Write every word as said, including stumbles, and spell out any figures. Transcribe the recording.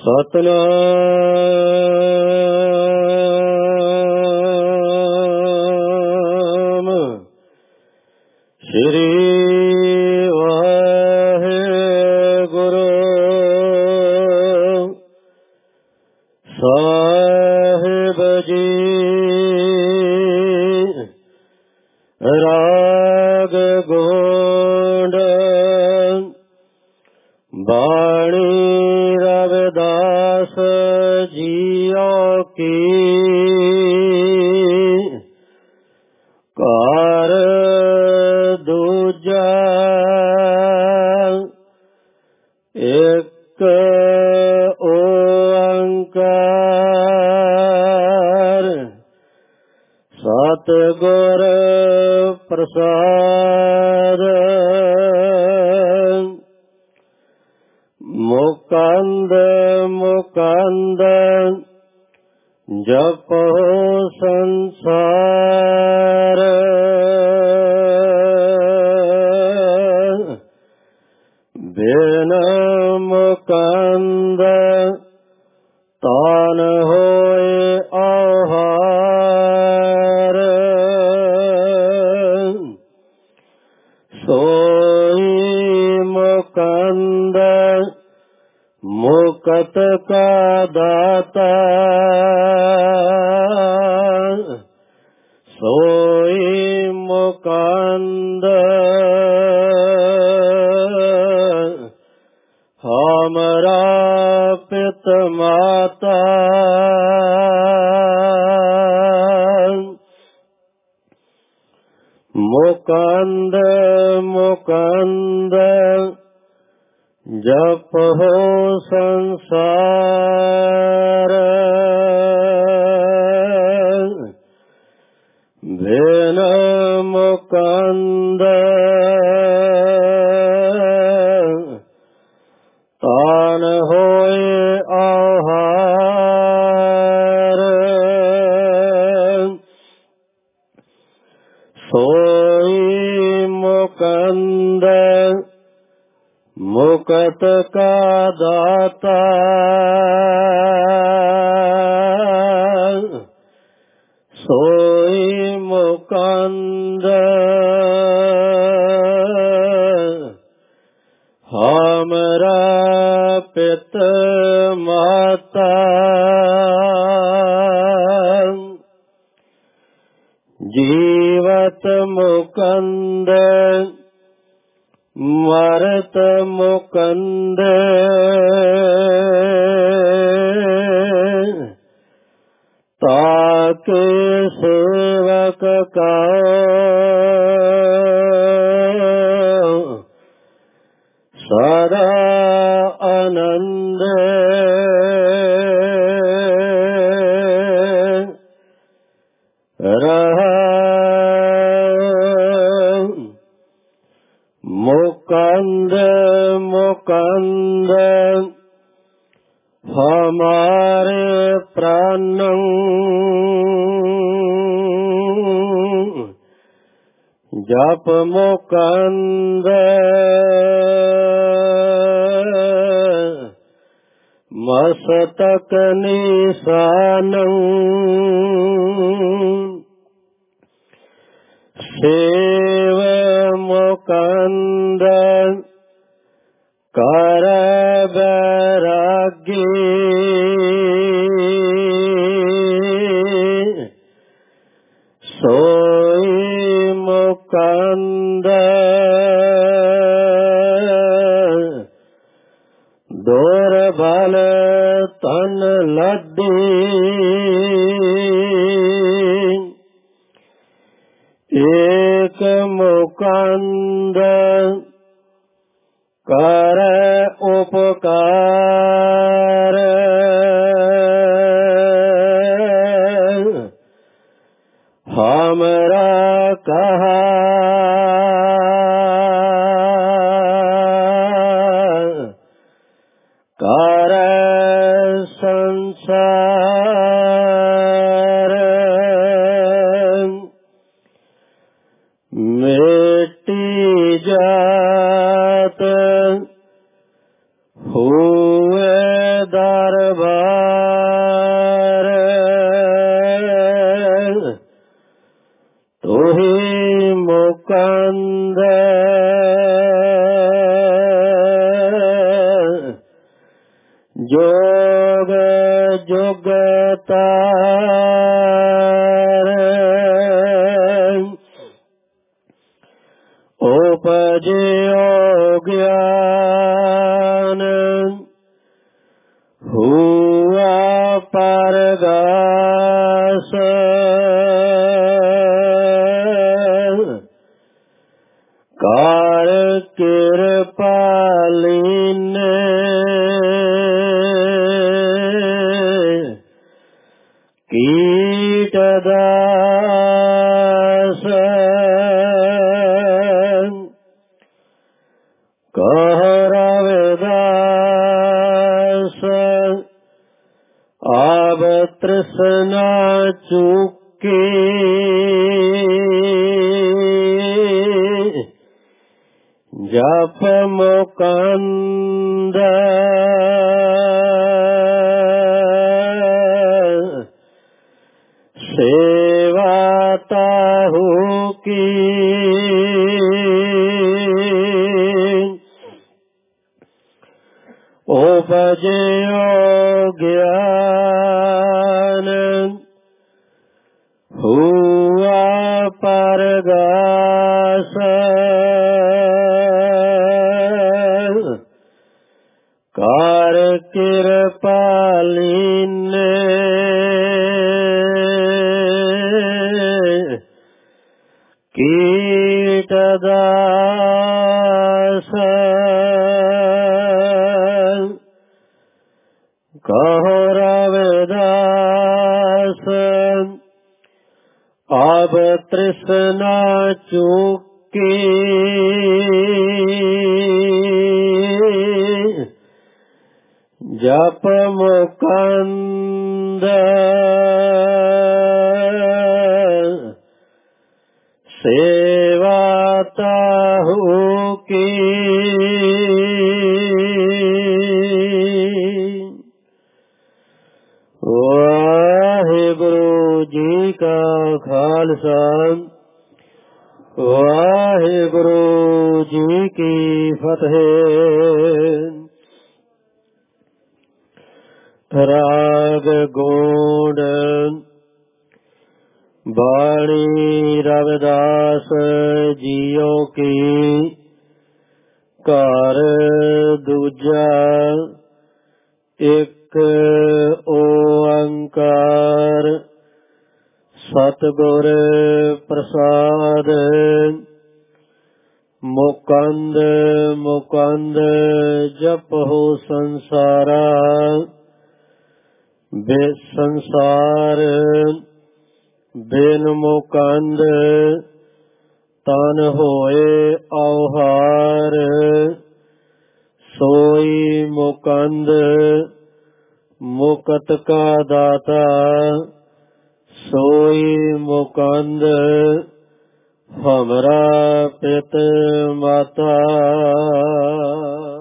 ਸਤਿਨਾਮ ਸ੍ਰੀ ਵਾਹਿਗੁਰੂ ਸਾਹਿਬ ਜੀ। ਰਾਗ ਗੋਂਡ ਬਾਣੀ ਰਵਿਦਾਸ ਜੀਓ ਕੀ। ਘਰ ਦੂਜਾ ਇੱਕ ਓੰਕਾਰ ਸਤਿਗੁਰ ਪ੍ਰਸਾਦ। ਮੁਕੰਦ ਮੁਕੰਦ ਜਪੋ ਸੰਸਾਰ। ਬਿਨ ਮੁਕੰਦ ਤਾਨ ਹੋਏ ਆਹਾਰ। ਸੋਈ ਮੁਕੰਦ ਮੁਕਤ ਕਾ ਦਾਤਾ। ਸੋਈ ਮੁਕੰਦ ਹਮਾਰਾ ਪਿਤ ਮਾਤਾ। ਮੁਕੰਦ ਮੁਕੰਦ ਜਪੋ ਸੰਸਾਰ। ਬਿਨ ਮੁਕੰਦ ਤਾਨ ਹੋਏ ਆਹਾਰ। ਸੋਈ ਮੁਕੰਦ ਮੁਕਤ ਕਾ ਦਾਤਾ। ਸੋਈ ਮੁਕੰਦ ਹਮਾਰਾ ਪਿਤ ਮਾਤਾ। ਜੀਵਤ ਮੁਕੰਦ ਮਰਤ ਮੁਕੰਦ। ਤਾਕੇ ਸੇਵਕ ਕਉ ਸਦਾ ਆਨੰਦ। ਮੁਕੰਦ ਮੁਕੰਦ ਹਮਾਰੇ ਪ੍ਰਾਨੰ। ਜਪ ਮੁਕੰਦ ਮਸਤਕ ਨਿਸ਼ਾਨੰ। ਸੇਵ ਮੁਕੰਦ ਕਰ ਬੈਰਾਗੀ। ਸੋਈ ਮੁਕੰਦ ਦੁਰਬਲ ਤਨ ਲੱਦੀ। ਏਕ ਮੁਕੰਦ ਕਰ ਉਪਕਾਰ। ਹਮਰਾ ਕਹਾ ਕਰ ਸੰਸਾਰ। ਮੇਟੀ ਜਾਤ ਹੋਵੇ ਦਰਬਾਰ ਤੋਹੀ ਮੁਕੰਦ ਜੋਗ ਜੁਗਤਾਰ ਉਪਜਿਓ ਗਿਆਨ ਹੁਆ ਪਰਗਾਸ ਕਾਰ ਕਿਰਪਾਲੀਨੇ ਕੀਟ ਦਾਸ ਕਹ ਰਵਿਦਾਸ ਆਬ ਤ੍ਰਿਸ਼ਨਾ ਚੁਕੀ ਜਪ ਮੁਕੰਦ ਸੇਵਾ ਤਾਹੂ ਕੀ ਉਪਜਿਓ ਗਿਆਨ ਹੁਆ ਪਰਗਾਸ ਕਾਰ ਕਿਰਪਾਲੀਨੇ ਕੀਟ ਦਾਸ ਕਹੋ ਰਵਿਦਾਸ ਆਬ ਤ੍ਰਿਸ਼ਨਾ ਚੁਕੀ ਜਪ ਮੁਕੰਦ ਸੇਵਾ ਤਾਹੂ ਕੀ ਵਾਹਿਗੁਰੂ ਜੀ ਕਾ ਖਾਲਸਾ ਵਾਹਿਗੁਰੂ ਜੀ ਕੀ ਫਤਿਹ। ਰਾਗ ਗੋਂਡ ਬਾਣੀ ਰਵਿਦਾਸ ਜੀਓ ਕੀ ਘਰ ਦੂਜਾ ਇੱਕ ਓੰਕਾਰ ਸਤਿਗੁਰ ਪ੍ਰਸਾਦ ਮੁਕੰਦ ਮੁਕੰਦ ਜਪਹੁ ਸੰਸਾਰਾ ਬੇਸੰਸਾਰ ਬਿਨ ਮੁਕੰਦ ਤਨ ਹੋਏ ਔਹਾਰ ਸੋਈ ਮੁਕੰਦ ਮੁਕਤ ਕਾ ਦਾਤਾ ਸੋਈ ਮੁਕੰਦ ਹਮਰਾ ਪਿਤ ਮਾਤਾ।